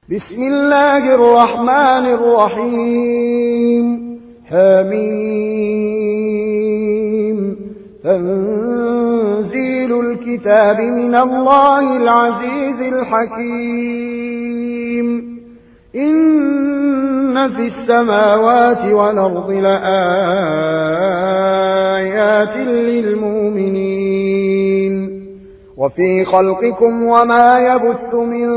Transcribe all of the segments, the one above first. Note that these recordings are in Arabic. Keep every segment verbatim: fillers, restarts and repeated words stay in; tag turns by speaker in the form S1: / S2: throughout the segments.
S1: بسم الله الرحمن الرحيم حميم تنزيل الكتاب من الله العزيز الحكيم إن في السماوات والأرض لآيات للمؤمنين وفي خلقكم وما يبث من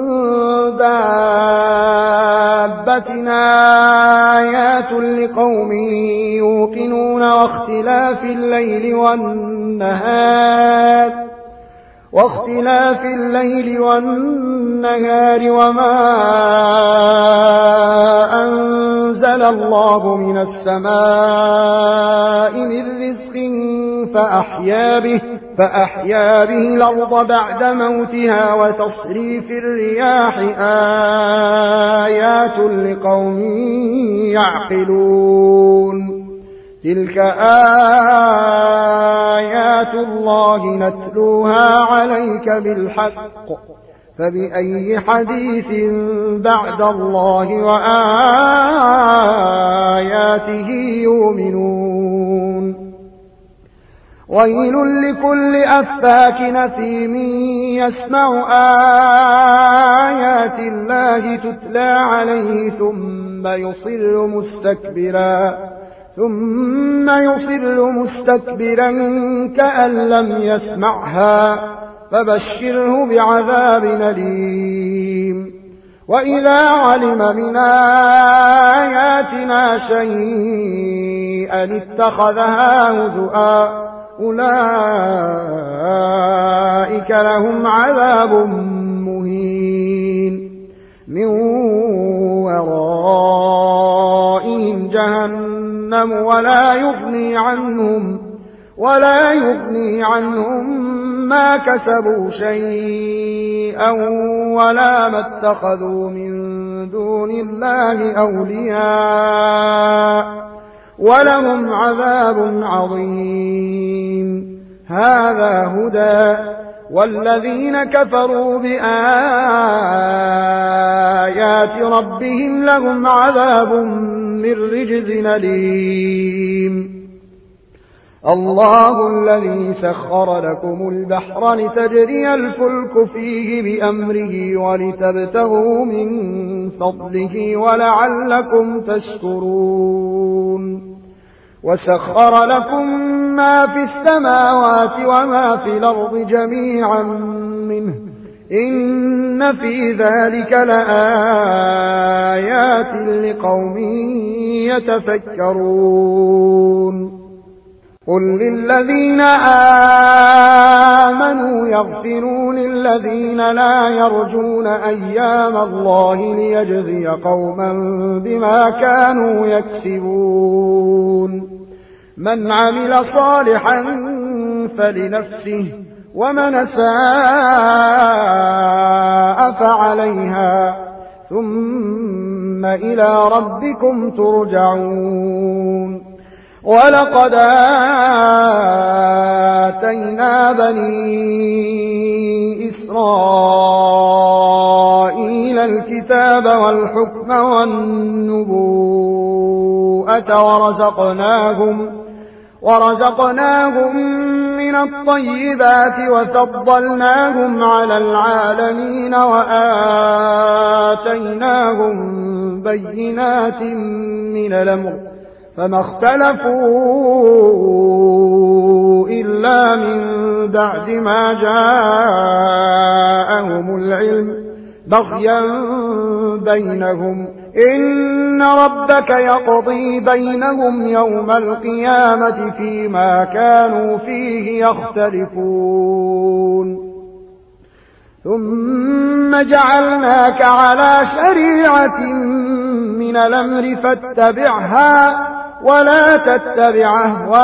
S1: دابة آيات لقوم يوقنون واختلاف الليل والنهار واختلاف الليل والنهار وما أنزل الله من السماء من رزق فأحيا به فأحيا به الأرض بعد موتها وتصريف الرياح آيات لقوم يعقلون تلك آيات الله نتلوها عليك بالحق فبأي حديث بعد الله وآياته يؤمنون ويل لكل أفاك نثيم يسمع آيات الله تتلى عليه ثم يصر مستكبرا ثم يصر مستكبرا كأن لم يسمعها فبشره بعذاب أليم وإذا علم من آياتنا شيئا اتخذها هزؤا أولئك لهم عذاب مهين من ورائهم جهنم ولا يغني عنهم ولا يغني عنهم ما كسبوا شيئا ولا ما اتخذوا من دون الله أولياء ولهم عذاب عظيم هذا هدى والذين كفروا بآيات ربهم لهم عذاب من رجز أليم الله الذي سخر لكم البحر لتجري الفلك فيه بأمره ولتبتغوا من فضله ولعلكم تشكرون وسخر لكم ما في السماوات وما في الأرض جميعا منه إن في ذلك لآيات لقوم يتفكرون قل للذين آمنوا يغفروا للذين لا يرجون أيام الله ليجزي قوما بما كانوا يكسبون من عمل صالحا فلنفسه ومن أساء فعليها ثم إلى ربكم ترجعون ولقد آتينا بني إسرائيل الكتاب والحكم والنبوءة ورزقناهم ورزقناهم من الطيبات وفضلناهم على العالمين وآتيناهم بينات من الأمر فما اختلفوا إلا من بعد ما جاءهم العلم بغيا بينهم إن ربك يقضي بينهم يوم القيامة فيما كانوا فيه يختلفون ثم جعلناك على شريعة من الأمر فاتبعها ولا تتبع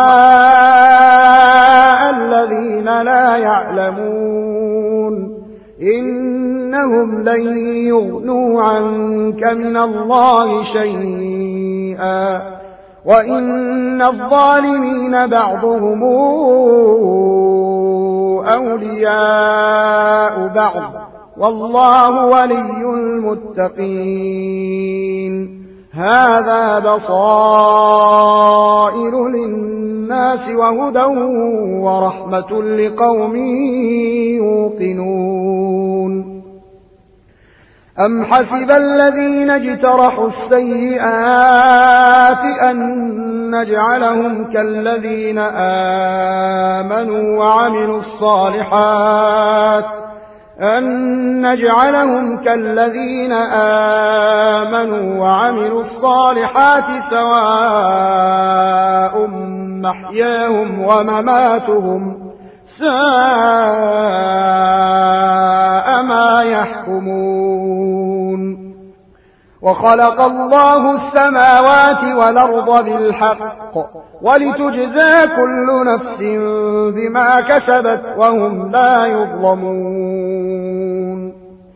S1: أهواء الذين لا يعلمون إنهم لن يغنوا عنك من الله شيئا وإن الظالمين بعضهم أولياء بعض والله ولي المتقين. هذا بصائر للناس وهدى ورحمة لقوم يوقنون. أم حسب الذين اجترحوا السيئات أن نجعلهم كالذين آمنوا وعملوا الصالحات أن نجعلهم كالذين آمنوا وعملوا الصالحات سواء محياهم ومماتهم ساء ما يحكمون. وخلق الله السماوات والأرض بالحق ولتجزى كل نفس بما كسبت وهم لا يظلمون.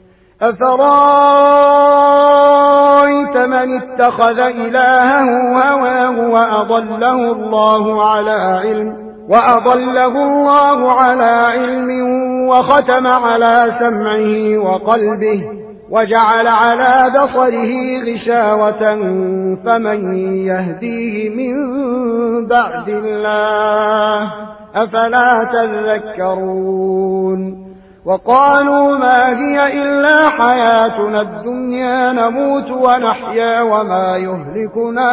S1: أفرأيت من اتخذ إلهه هواه وأضله الله على علم وأضله الله على علم وختم على سمعه وقلبه وجعل على بصره غشاوة فمن يهديه من بعد الله أفلا تذكرون. وقالوا ما هي إلا حياتنا الدنيا نموت ونحيا وما يهلكنا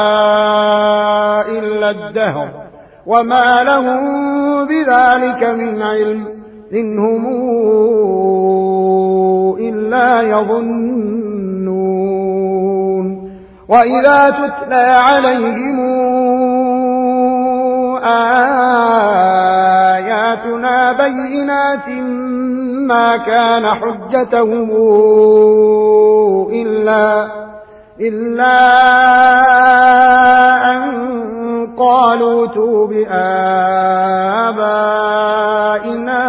S1: إلا الدهر وما لهم بذلك من علم إن هم إلا يظنون. وإذا تتلى عليهم آياتنا بينات ما كان حجتهم إلا, إلا أن قالوا ائتوا بآبائنا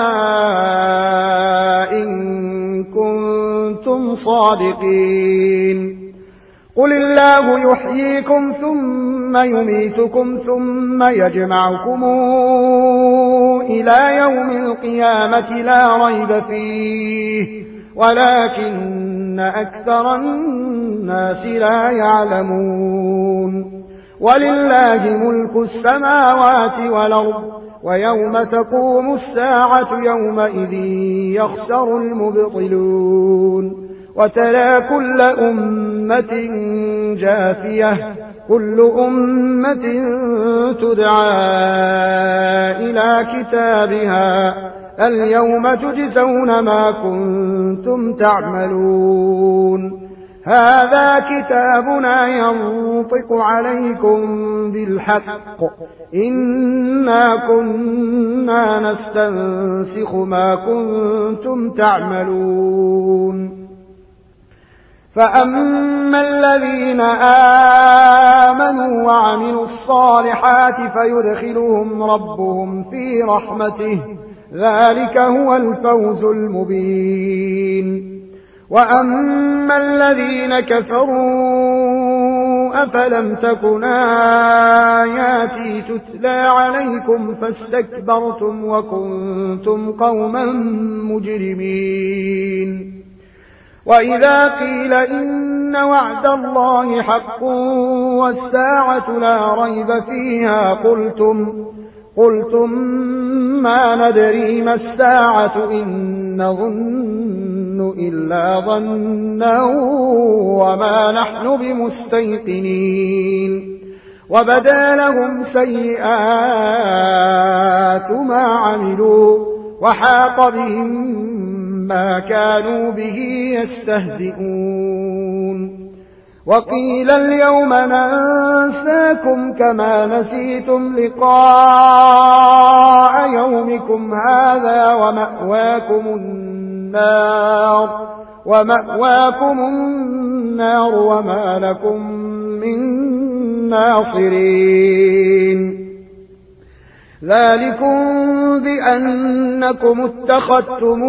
S1: إن كنتم صادقين. قل الله يحييكم ثم يميتكم ثم يجمعكم إلى يوم القيامة لا ريب فيه ولكن أكثر الناس لا يعلمون. ولله ملك السماوات والأرض ويوم تقوم الساعة يومئذ يخسر المبطلون. وترى كل أمة جاثية كل أمة تدعى إلى كتابها اليوم تجزون ما كنتم تعملون. هذا كتابنا ينطق عليكم بالحق إنا كنا نستنسخ ما كنتم تعملون. فأما الذين آمنوا وعملوا الصالحات فيدخلهم ربهم في رحمته ذلك هو الفوز المبين. وأما الذين كفروا أفلم تكن آياتي تتلى عليكم فاستكبرتم وكنتم قوما مجرمين. وإذا قيل إن وعد الله حق والساعة لا ريب فيها قلتم, قلتم ما ندري ما الساعة إن نظن إلا ظنا وما نحن بمستيقنين. وبدا لهم سيئات ما عملوا وحاق بهم ما كانوا به يستهزئون. وقيل اليوم ننساكم كما نسيتم لقاء يومكم هذا ومأواكم النار ومأواكم النار وما لكم من ناصرين. ذلكم بأنكم اتخذتم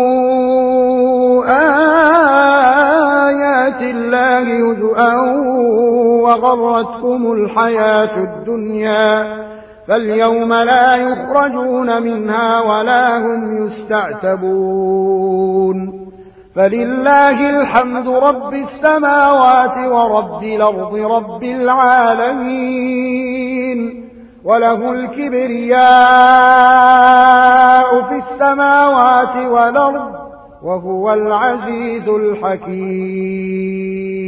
S1: آيات الله هزؤا وغرتكم الحياة الدنيا فاليوم لا يخرجون منها ولا هم يستعتبون. فلله الحمد رب السماوات ورب الأرض رب العالمين وله الكبرياء في السماوات والأرض وهو العزيز الحكيم